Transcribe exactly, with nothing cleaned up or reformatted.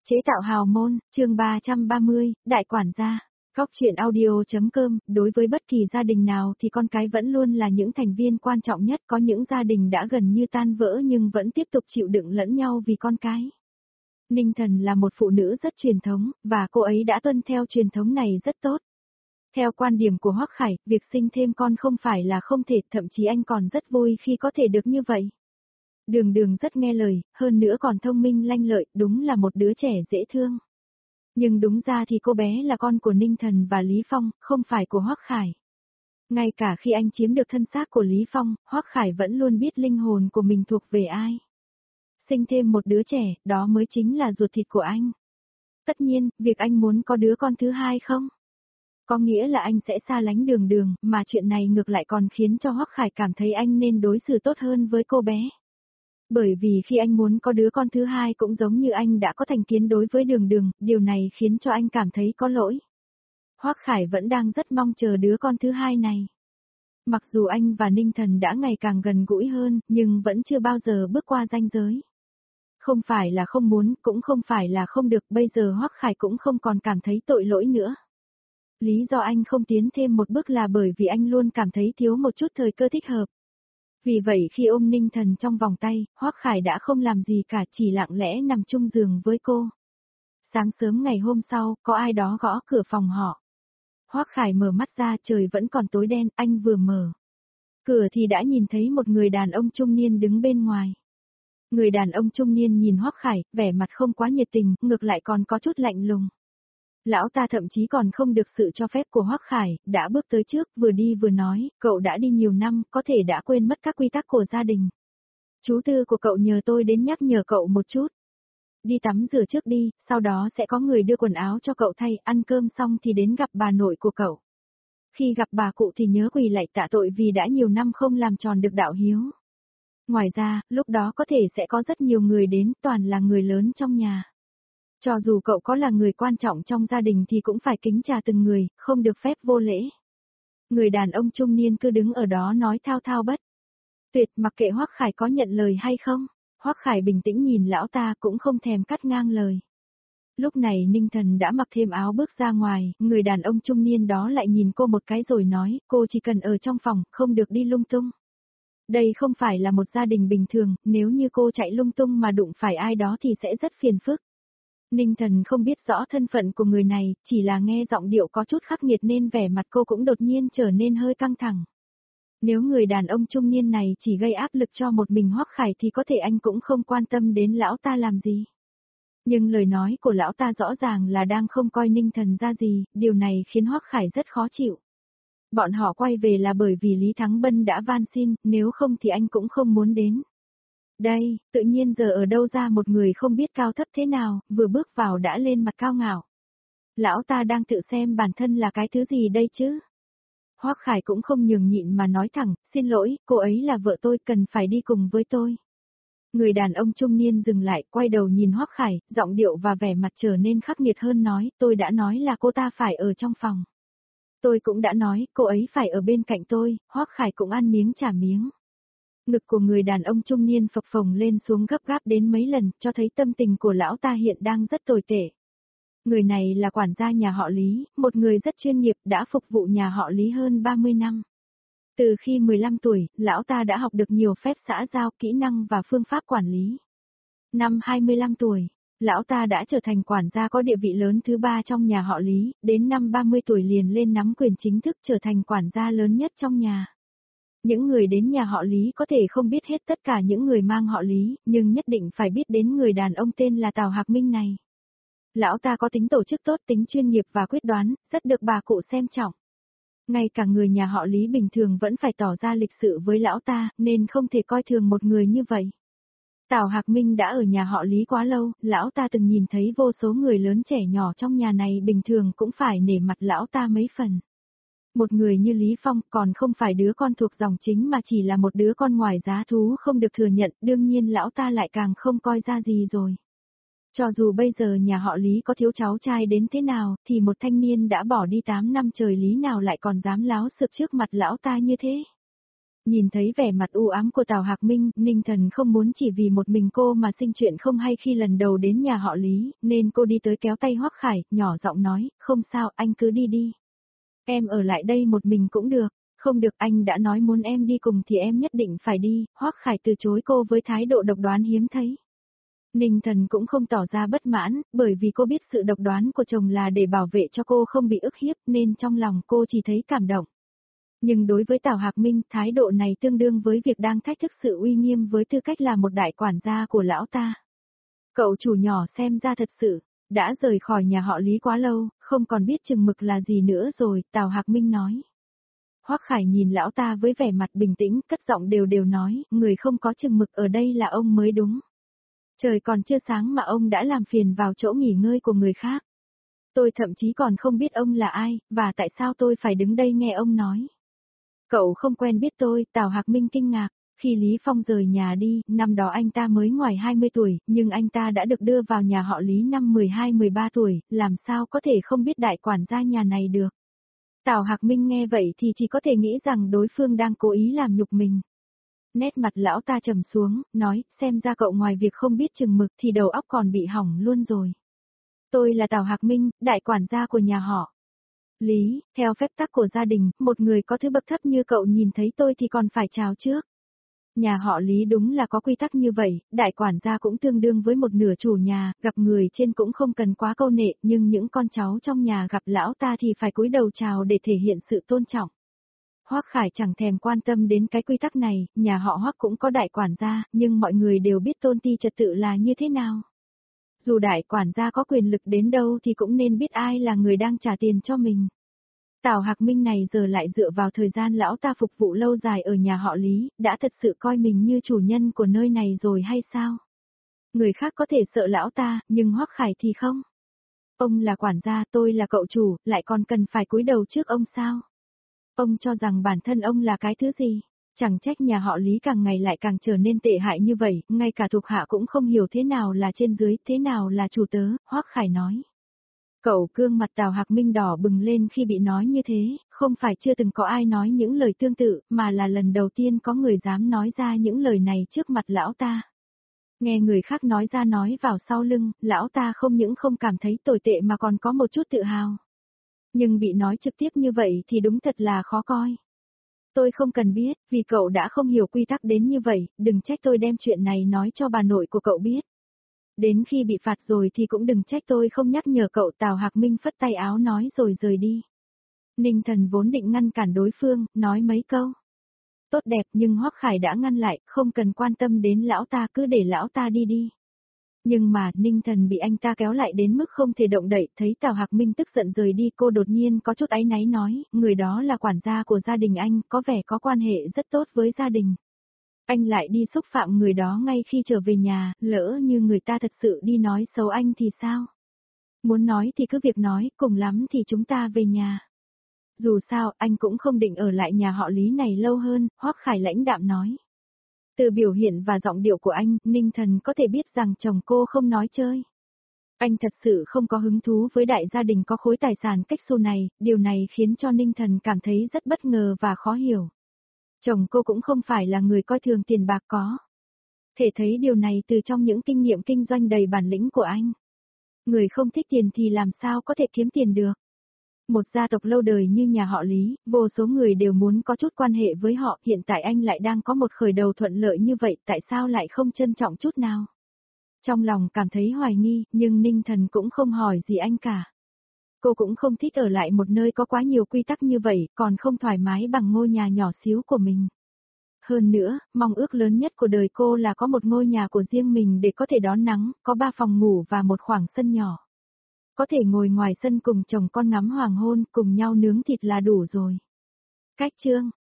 Chế tạo hào môn, chương ba trăm ba mươi, đại quản gia. Góc truyện audio.com, đối với bất kỳ gia đình nào thì con cái vẫn luôn là những thành viên quan trọng nhất, có những gia đình đã gần như tan vỡ nhưng vẫn tiếp tục chịu đựng lẫn nhau vì con cái. Ninh Thần là một phụ nữ rất truyền thống, và cô ấy đã tuân theo truyền thống này rất tốt. Theo quan điểm của Hoắc Khải, việc sinh thêm con không phải là không thể, thậm chí anh còn rất vui khi có thể được như vậy. Đường Đường rất nghe lời, hơn nữa còn thông minh lanh lợi, đúng là một đứa trẻ dễ thương. Nhưng đúng ra thì cô bé là con của Ninh Thần và Lý Phong, không phải của Hoắc Khải. Ngay cả khi anh chiếm được thân xác của Lý Phong, Hoắc Khải vẫn luôn biết linh hồn của mình thuộc về ai. Sinh thêm một đứa trẻ, đó mới chính là ruột thịt của anh. Tất nhiên, việc anh muốn có đứa con thứ hai không? Có nghĩa là anh sẽ xa lánh Đường Đường, mà chuyện này ngược lại còn khiến cho Hoắc Khải cảm thấy anh nên đối xử tốt hơn với cô bé. Bởi vì khi anh muốn có đứa con thứ hai cũng giống như anh đã có thành kiến đối với Đường Đường, điều này khiến cho anh cảm thấy có lỗi. Hoắc Khải vẫn đang rất mong chờ đứa con thứ hai này. Mặc dù anh và Ninh Thần đã ngày càng gần gũi hơn, nhưng vẫn chưa bao giờ bước qua ranh giới. Không phải là không muốn, cũng không phải là không được, bây giờ Hoắc Khải cũng không còn cảm thấy tội lỗi nữa. Lý do anh không tiến thêm một bước là bởi vì anh luôn cảm thấy thiếu một chút thời cơ thích hợp. Vì vậy khi ôm Ninh Thần trong vòng tay, Hoắc Khải đã không làm gì cả, chỉ lặng lẽ nằm chung giường với cô. Sáng sớm ngày hôm sau, có ai đó gõ cửa phòng họ. Hoắc Khải mở mắt ra, trời vẫn còn tối đen, anh vừa mở cửa thì đã nhìn thấy một người đàn ông trung niên đứng bên ngoài. Người đàn ông trung niên nhìn Hoắc Khải, vẻ mặt không quá nhiệt tình, ngược lại còn có chút lạnh lùng. Lão ta thậm chí còn không được sự cho phép của Hoắc Khải, đã bước tới trước, vừa đi vừa nói, cậu đã đi nhiều năm, có thể đã quên mất các quy tắc của gia đình. Chú tư của cậu nhờ tôi đến nhắc nhở cậu một chút. Đi tắm rửa trước đi, sau đó sẽ có người đưa quần áo cho cậu thay, ăn cơm xong thì đến gặp bà nội của cậu. Khi gặp bà cụ thì nhớ quỳ lạy tạ tội vì đã nhiều năm không làm tròn được đạo hiếu. Ngoài ra, lúc đó có thể sẽ có rất nhiều người đến, toàn là người lớn trong nhà. Cho dù cậu có là người quan trọng trong gia đình thì cũng phải kính trà từng người, không được phép vô lễ. Người đàn ông trung niên cứ đứng ở đó nói thao thao bất tuyệt, mặc kệ Hoắc Khải có nhận lời hay không. Hoắc Khải bình tĩnh nhìn lão ta cũng không thèm cắt ngang lời. Lúc này Ninh Thần đã mặc thêm áo bước ra ngoài, người đàn ông trung niên đó lại nhìn cô một cái rồi nói, cô chỉ cần ở trong phòng, không được đi lung tung. Đây không phải là một gia đình bình thường, nếu như cô chạy lung tung mà đụng phải ai đó thì sẽ rất phiền phức. Ninh Thần không biết rõ thân phận của người này, chỉ là nghe giọng điệu có chút khắc nghiệt nên vẻ mặt cô cũng đột nhiên trở nên hơi căng thẳng. Nếu người đàn ông trung niên này chỉ gây áp lực cho một mình Hoắc Khải thì có thể anh cũng không quan tâm đến lão ta làm gì. Nhưng lời nói của lão ta rõ ràng là đang không coi Ninh Thần ra gì, điều này khiến Hoắc Khải rất khó chịu. Bọn họ quay về là bởi vì Lý Thắng Bân đã van xin, nếu không thì anh cũng không muốn đến. Đây, tự nhiên giờ ở đâu ra một người không biết cao thấp thế nào, vừa bước vào đã lên mặt cao ngạo. Lão ta đang tự xem bản thân là cái thứ gì đây chứ? Hoắc Khải cũng không nhường nhịn mà nói thẳng, xin lỗi, cô ấy là vợ tôi, cần phải đi cùng với tôi. Người đàn ông trung niên dừng lại, quay đầu nhìn Hoắc Khải, giọng điệu và vẻ mặt trở nên khắc nghiệt hơn nói, tôi đã nói là cô ta phải ở trong phòng. Tôi cũng đã nói, cô ấy phải ở bên cạnh tôi, Hoắc Khải cũng ăn miếng trả miếng. Ngực của người đàn ông trung niên phập phồng lên xuống gấp gáp đến mấy lần, cho thấy tâm tình của lão ta hiện đang rất tồi tệ. Người này là quản gia nhà họ Lý, một người rất chuyên nghiệp, đã phục vụ nhà họ Lý hơn ba mươi năm. Từ khi mười lăm tuổi, lão ta đã học được nhiều phép xã giao, kỹ năng và phương pháp quản lý. Năm hai mươi lăm tuổi, lão ta đã trở thành quản gia có địa vị lớn thứ ba trong nhà họ Lý, đến năm ba mươi tuổi liền lên nắm quyền chính thức trở thành quản gia lớn nhất trong nhà. Những người đến nhà họ Lý có thể không biết hết tất cả những người mang họ Lý, nhưng nhất định phải biết đến người đàn ông tên là Tào Hạc Minh này. Lão ta có tính tổ chức tốt, tính chuyên nghiệp và quyết đoán, rất được bà cụ xem trọng. Ngay cả người nhà họ Lý bình thường vẫn phải tỏ ra lịch sự với lão ta, nên không thể coi thường một người như vậy. Tào Hạc Minh đã ở nhà họ Lý quá lâu, lão ta từng nhìn thấy vô số người lớn trẻ nhỏ trong nhà này bình thường cũng phải nể mặt lão ta mấy phần. Một người như Lý Phong còn không phải đứa con thuộc dòng chính mà chỉ là một đứa con ngoài giá thú không được thừa nhận, đương nhiên lão ta lại càng không coi ra gì rồi. Cho dù bây giờ nhà họ Lý có thiếu cháu trai đến thế nào, thì một thanh niên đã bỏ đi tám năm trời Lý nào lại còn dám láo xược trước mặt lão ta như thế. Nhìn thấy vẻ mặt u ám của Tào Hạc Minh, Ninh Thần không muốn chỉ vì một mình cô mà sinh chuyện không hay khi lần đầu đến nhà họ Lý, nên cô đi tới kéo tay Hoắc Khải, nhỏ giọng nói, không sao, anh cứ đi đi. Em ở lại đây một mình cũng được. Không được, anh đã nói muốn em đi cùng thì em nhất định phải đi. Hoắc Khải từ chối cô với thái độ độc đoán hiếm thấy. Ninh Thần cũng không tỏ ra bất mãn, bởi vì cô biết sự độc đoán của chồng là để bảo vệ cho cô không bị ức hiếp, nên trong lòng cô chỉ thấy cảm động. Nhưng đối với Tào Hạc Minh, thái độ này tương đương với việc đang thách thức sự uy nghiêm với tư cách là một đại quản gia của lão ta. Cậu chủ nhỏ xem ra thật sự đã rời khỏi nhà họ Lý quá lâu, không còn biết chừng mực là gì nữa rồi, Tào Hạc Minh nói. Hoắc Khải nhìn lão ta với vẻ mặt bình tĩnh, cất giọng đều đều nói, người không có chừng mực ở đây là ông mới đúng. Trời còn chưa sáng mà ông đã làm phiền vào chỗ nghỉ ngơi của người khác. Tôi thậm chí còn không biết ông là ai, và tại sao tôi phải đứng đây nghe ông nói. Cậu không quen biết tôi, Tào Hạc Minh kinh ngạc. Khi Lý Phong rời nhà đi, năm đó anh ta mới ngoài hai mươi tuổi, nhưng anh ta đã được đưa vào nhà họ Lý năm mười hai mười ba tuổi, làm sao có thể không biết đại quản gia nhà này được. Tào Hạc Minh nghe vậy thì chỉ có thể nghĩ rằng đối phương đang cố ý làm nhục mình. Nét mặt lão ta trầm xuống, nói, xem ra cậu ngoài việc không biết chừng mực thì đầu óc còn bị hỏng luôn rồi. Tôi là Tào Hạc Minh, đại quản gia của nhà họ Lý, theo phép tắc của gia đình, một người có thứ bậc thấp như cậu nhìn thấy tôi thì còn phải chào trước. Nhà họ Lý đúng là có quy tắc như vậy, đại quản gia cũng tương đương với một nửa chủ nhà, gặp người trên cũng không cần quá câu nệ, nhưng những con cháu trong nhà gặp lão ta thì phải cúi đầu chào để thể hiện sự tôn trọng. Hoắc Khải chẳng thèm quan tâm đến cái quy tắc này, nhà họ Hoắc cũng có đại quản gia, nhưng mọi người đều biết tôn ti trật tự là như thế nào. Dù đại quản gia có quyền lực đến đâu thì cũng nên biết ai là người đang trả tiền cho mình. Tào Hạc Minh này giờ lại dựa vào thời gian lão ta phục vụ lâu dài ở nhà họ Lý, đã thật sự coi mình như chủ nhân của nơi này rồi hay sao? Người khác có thể sợ lão ta, nhưng Hoắc Khải thì không. Ông là quản gia, tôi là cậu chủ, lại còn cần phải cúi đầu trước ông sao? Ông cho rằng bản thân ông là cái thứ gì? Chẳng trách nhà họ Lý càng ngày lại càng trở nên tệ hại như vậy, ngay cả thuộc hạ cũng không hiểu thế nào là trên dưới, thế nào là chủ tớ, Hoắc Khải nói. Cậu gương mặt Tào Hạc Minh đỏ bừng lên khi bị nói như thế, không phải chưa từng có ai nói những lời tương tự, mà là lần đầu tiên có người dám nói ra những lời này trước mặt lão ta. Nghe người khác nói ra nói vào sau lưng, lão ta không những không cảm thấy tồi tệ mà còn có một chút tự hào. Nhưng bị nói trực tiếp như vậy thì đúng thật là khó coi. Tôi không cần biết, vì cậu đã không hiểu quy tắc đến như vậy, đừng trách tôi đem chuyện này nói cho bà nội của cậu biết. Đến khi bị phạt rồi thì cũng đừng trách tôi không nhắc nhở cậu. Tào Hạc Minh phất tay áo nói rồi rời đi. Ninh Thần vốn định ngăn cản đối phương, nói mấy câu tốt đẹp nhưng Hoắc Khải đã ngăn lại, không cần quan tâm đến lão ta, cứ để lão ta đi đi. Nhưng mà, Ninh Thần bị anh ta kéo lại đến mức không thể động đậy, thấy Tào Hạc Minh tức giận rời đi, cô đột nhiên có chút áy náy nói, người đó là quản gia của gia đình anh, có vẻ có quan hệ rất tốt với gia đình. Anh lại đi xúc phạm người đó ngay khi trở về nhà, lỡ như người ta thật sự đi nói xấu anh thì sao? Muốn nói thì cứ việc nói, cùng lắm thì chúng ta về nhà. Dù sao, anh cũng không định ở lại nhà họ Lý này lâu hơn, Hoắc Khải lãnh đạm nói. Từ biểu hiện và giọng điệu của anh, Ninh Thần có thể biết rằng chồng cô không nói chơi. Anh thật sự không có hứng thú với đại gia đình có khối tài sản cách xù này, điều này khiến cho Ninh Thần cảm thấy rất bất ngờ và khó hiểu. Chồng cô cũng không phải là người coi thường tiền bạc có. Thể thấy điều này từ trong những kinh nghiệm kinh doanh đầy bản lĩnh của anh. Người không thích tiền thì làm sao có thể kiếm tiền được. Một gia tộc lâu đời như nhà họ Lý, vô số người đều muốn có chút quan hệ với họ, hiện tại anh lại đang có một khởi đầu thuận lợi như vậy, tại sao lại không trân trọng chút nào? Trong lòng cảm thấy hoài nghi, nhưng Ninh Thần cũng không hỏi gì anh cả. Cô cũng không thích ở lại một nơi có quá nhiều quy tắc như vậy, còn không thoải mái bằng ngôi nhà nhỏ xíu của mình. Hơn nữa, mong ước lớn nhất của đời cô là có một ngôi nhà của riêng mình để có thể đón nắng, có ba phòng ngủ và một khoảng sân nhỏ. Có thể ngồi ngoài sân cùng chồng con ngắm hoàng hôn, cùng nhau nướng thịt là đủ rồi. Cách chương